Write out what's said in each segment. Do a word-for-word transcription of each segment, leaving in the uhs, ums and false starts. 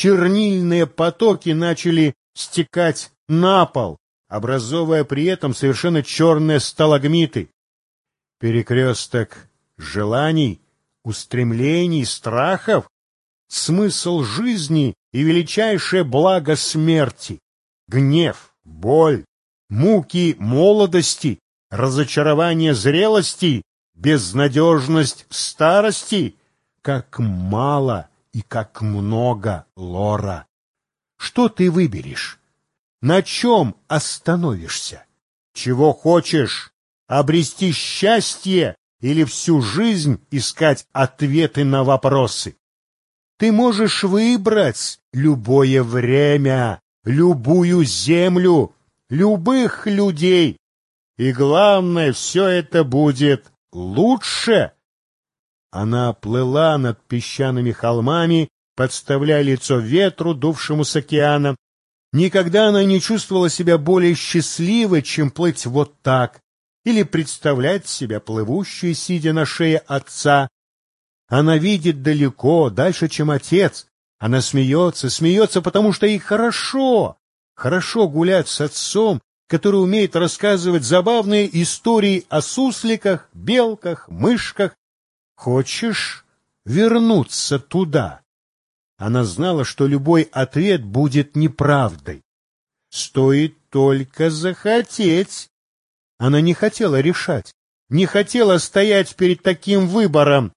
чернильные потоки начали стекать на пол, образовывая при этом совершенно черные сталагмиты. Перекресток желаний, устремлений, страхов, смысл жизни и величайшее благо смерти, гнев, боль, муки молодости, разочарование зрелости, безнадежность старости. Как мало и как много, Лора! Что ты выберешь? На чем остановишься? Чего хочешь? Обрести счастье или всю жизнь искать ответы на вопросы? Ты можешь выбрать любое время, любую землю, любых людей. И главное, все это будет лучше. Она плыла над песчаными холмами, подставляя лицо ветру, дувшему с океана. Никогда она не чувствовала себя более счастливой, чем плыть вот так, или представлять себя плывущей, сидя на шее отца. Она видит далеко, дальше, чем отец. Она смеется, смеется, потому что ей хорошо. Хорошо гулять с отцом, который умеет рассказывать забавные истории о сусликах, белках, мышках. Хочешь вернуться туда? Она знала, что любой ответ будет неправдой. Стоит только захотеть. Она не хотела решать, не хотела стоять перед таким выбором.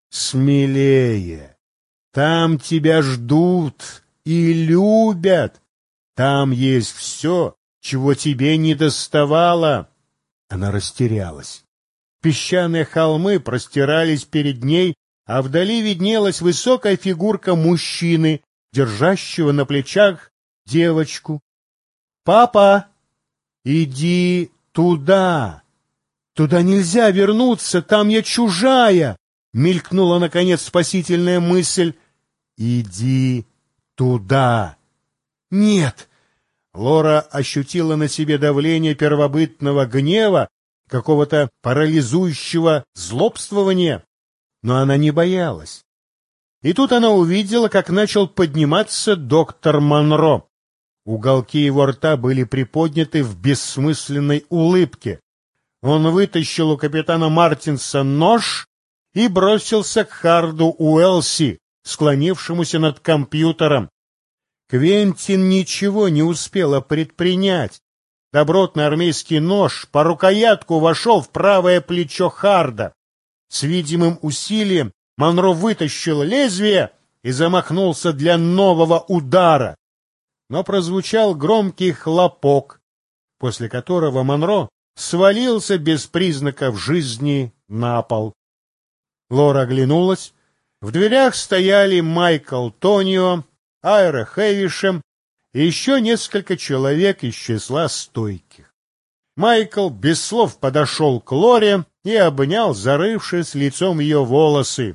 Смелее. Там тебя ждут и любят. Там есть все, чего тебе не доставало. Она растерялась. Песчаные холмы простирались перед ней, а вдали виднелась высокая фигурка мужчины, держащего на плечах девочку. «Папа, иди туда! Туда нельзя вернуться, там я чужая!» Мелькнула, наконец, спасительная мысль. «Иди туда!» «Нет!» Лора ощутила на себе давление первобытного гнева, какого-то парализующего злобствования, но она не боялась. И тут она увидела, как начал подниматься доктор Монро. Уголки его рта были приподняты в бессмысленной улыбке. Он вытащил у капитана Мартинса нож и бросился к Харду Уэлси, склонившемуся над компьютером. Квентин ничего не успела предпринять. Добротный армейский нож по рукоятку вошел в правое плечо Харда. С видимым усилием Монро вытащил лезвие и замахнулся для нового удара. Но прозвучал громкий хлопок, после которого Монро свалился без признаков жизни на пол. Лора оглянулась. В дверях стояли Майкл Тонио, Айра Хэвишем и еще несколько человек из числа стойких. Майкл без слов подошел к Лоре и обнял, зарывшись лицом в ее волосы.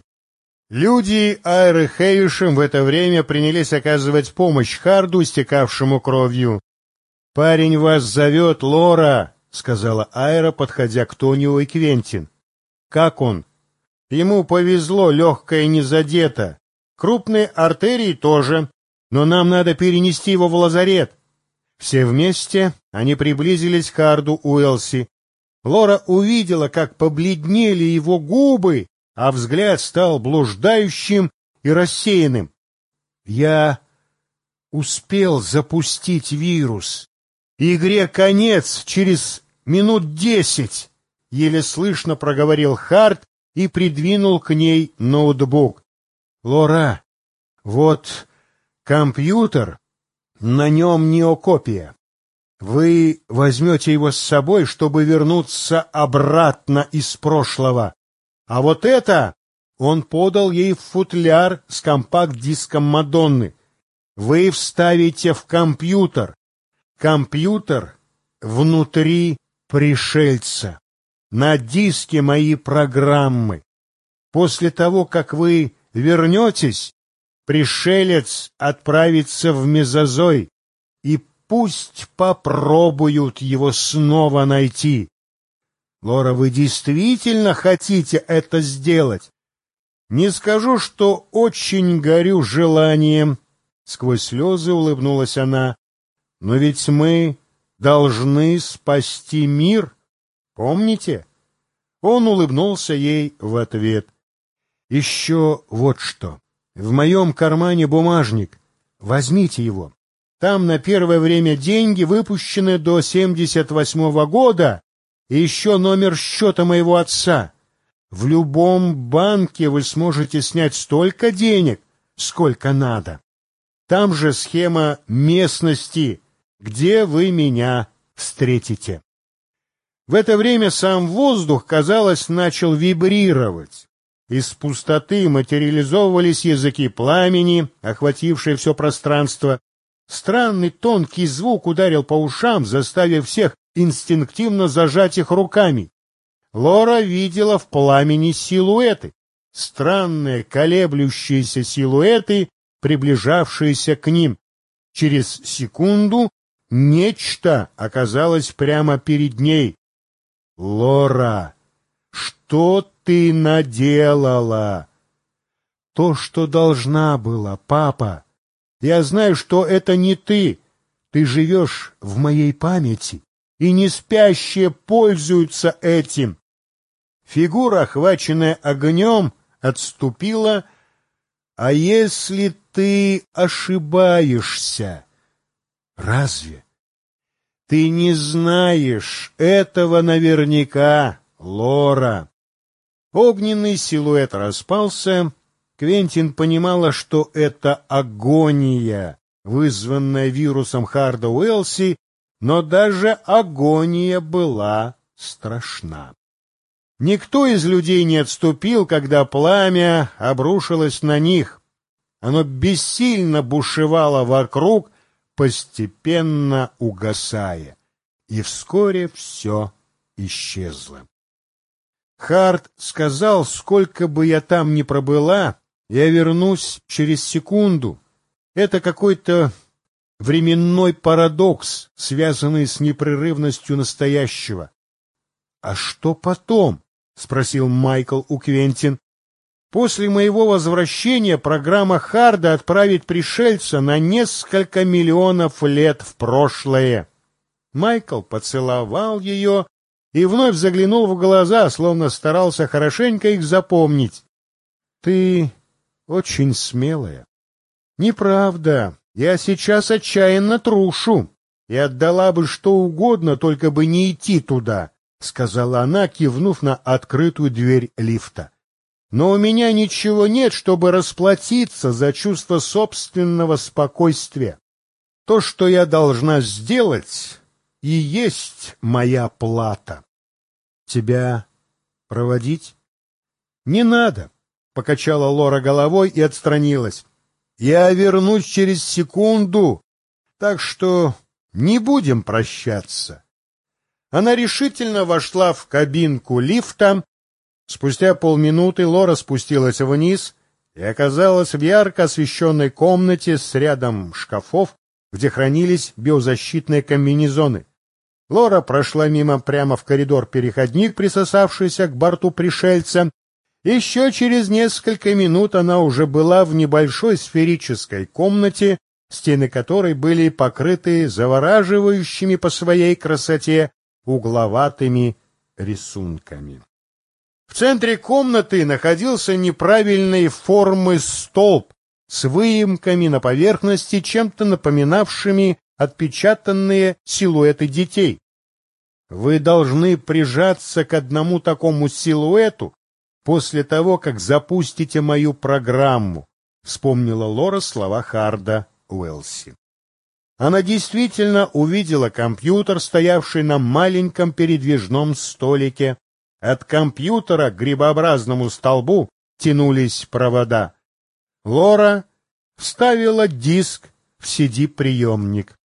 Люди Айры Хэвишем в это время принялись оказывать помощь Харду, истекавшему кровью. — Парень вас зовет, Лора, — сказала Айра, подходя к Тонио и Квентин. — Как он? — Ему повезло, легкое не задето. Крупные артерии тоже, но нам надо перенести его в лазарет. Все вместе они приблизились к Харду Уэлси. Лора увидела, как побледнели его губы, а взгляд стал блуждающим и рассеянным. — Я успел запустить вирус. Игре конец через минут десять, — еле слышно проговорил Хард и придвинул к ней ноутбук. — Лора, вот компьютер, на нем неокопия. Вы возьмете его с собой, чтобы вернуться обратно из прошлого. А вот это он подал ей в футляр с компакт-диском Мадонны. Вы вставите в компьютер. Компьютер внутри пришельца. На диске мои программы. После того, как вы вернетесь, пришелец отправится в мезозой, и пусть попробуют его снова найти. Лора, вы действительно хотите это сделать? Не скажу, что очень горю желанием. Сквозь слезы улыбнулась она. Но ведь мы должны спасти мир, помните? Он улыбнулся ей в ответ. Еще вот что. В моем кармане бумажник. Возьмите его. Там на первое время деньги, выпущенные до семьдесят восьмого года, и еще номер счета моего отца. В любом банке вы сможете снять столько денег, сколько надо. Там же схема местности, где вы меня встретите. В это время сам воздух, казалось, начал вибрировать. Из пустоты материализовывались языки пламени, охватившие все пространство. Странный тонкий звук ударил по ушам, заставив всех инстинктивно зажать их руками. Лора видела в пламени силуэты, странные колеблющиеся силуэты, приближавшиеся к ним. Через секунду нечто оказалось прямо перед ней. «Лора, что ты наделала?» «То, что должна была, папа. Я знаю, что это не ты. Ты живешь в моей памяти, и неспящие пользуются этим». Фигура, охваченная огнем, отступила. «А если ты ошибаешься?» «Разве?» «Ты не знаешь этого наверняка, Лора». Огненный силуэт распался. Квентин понимала, что это агония, вызванная вирусом Харда Уэлси, но даже агония была страшна. Никто из людей не отступил, когда пламя обрушилось на них. Оно бессильно бушевало вокруг, постепенно угасая, и вскоре все исчезло. Хард сказал, сколько бы я там ни пробыла, я вернусь через секунду. Это какой-то временной парадокс, связанный с непрерывностью настоящего. — А что потом? — спросил Майкл у Квентин. — После моего возвращения программа Харда отправит пришельца на несколько миллионов лет в прошлое. Майкл поцеловал ее и вновь заглянул в глаза, словно старался хорошенько их запомнить. — Ты очень смелая. — Неправда. Я сейчас отчаянно трушу и отдала бы что угодно, только бы не идти туда, — сказала она, кивнув на открытую дверь лифта. — Но у меня ничего нет, чтобы расплатиться за чувство собственного спокойствия. То, что я должна сделать, и есть моя плата. — Тебя проводить? — Не надо, — покачала Лора головой и отстранилась. — Я вернусь через секунду, так что не будем прощаться. Она решительно вошла в кабинку лифта. Спустя полминуты Лора спустилась вниз и оказалась в ярко освещенной комнате с рядом шкафов, где хранились биозащитные комбинезоны. Лора прошла мимо прямо в коридор-переходник, присосавшийся к борту пришельца. Еще через несколько минут она уже была в небольшой сферической комнате, стены которой были покрыты завораживающими по своей красоте угловатыми рисунками. В центре комнаты находился неправильной формы столб с выемками на поверхности, чем-то напоминавшими отпечатанные силуэты детей. Вы должны прижаться к одному такому силуэту после того, как запустите мою программу, вспомнила Лора слова Харда Уэлси. Она действительно увидела компьютер, стоявший на маленьком передвижном столике. От компьютера к грибообразному столбу тянулись провода. Лора вставила диск в си ди-приемник.